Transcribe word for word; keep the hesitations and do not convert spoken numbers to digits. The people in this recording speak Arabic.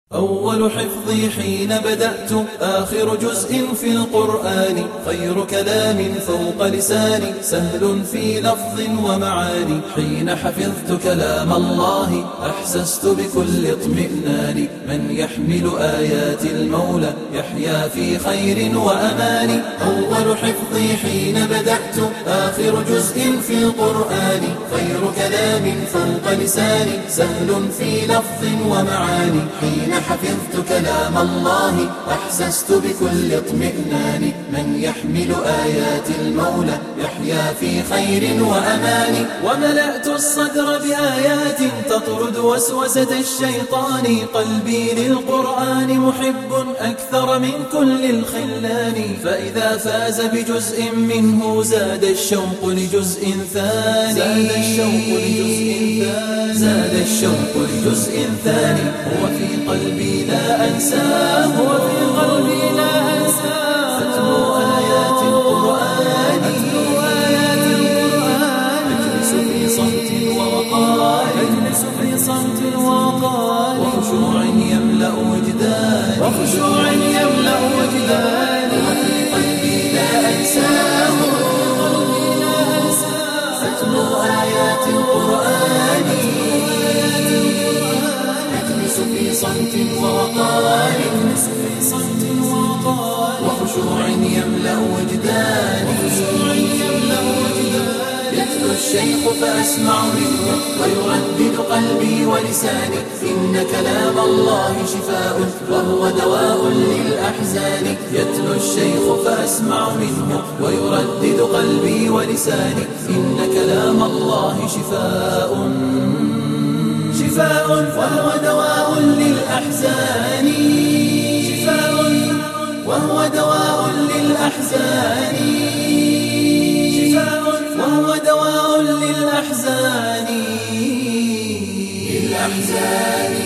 أول حفظي حين بدأت آخر جزء في القرآن، خير كلام فوق لساني سهل في لفظ ومعاني. حين حفظت كلام الله أحسست بكل اطمئنان، من يحمل آيات المولى يحيا في خير وأمان. أول حفظي حين بدأت آخر جزء في القرآن، خير كلام فوق لساني سهل في لفظ ومعاني. حين حفظت كلام الله أحسست بكل اطمئنان، من يحمل آيات المولى يحيا في خير وأمان. وملأت الصدر بآيات تطرد وسوسة الشيطان، قلبي للقرآن محب أكثر من كل الخلان. فإذا فاز بجزء منه زاد الشوق لجزء ثاني، زاد الشوق لجزء ثاني، زاد الشوق لجزء ثاني. هو في قلبي لا أنساه، هو في قلبي لا أنساه. أتلو آيات القرآن، أتلو آيات القرآن. أجلس في صمت ووقار، أجلس في صمت ووقار. وخشوع يملأ وجداني، وخشوع يملأ وجداني. وفي قلبي لا أنساه، قلبي لا أنساه. أتلو آيات القرآن، في صمت ووقار، أجلس في صمت ووقار. وخشوع يملأ وجداني، وخشوع يملأ وجداني. يتلو الشيخ فأسمع منه ويردد قلبي ولساني، إن كلام الله شفاء وهو دواء للأحزان. يتلو الشيخ فأسمع منه ويردد قلبي ولساني، إن كلام الله شفاء شفاء وهو دواء للأحزان، شفاء وهو دواء للأحزان، شفاء وهو دواء للأحزان، للأحزان.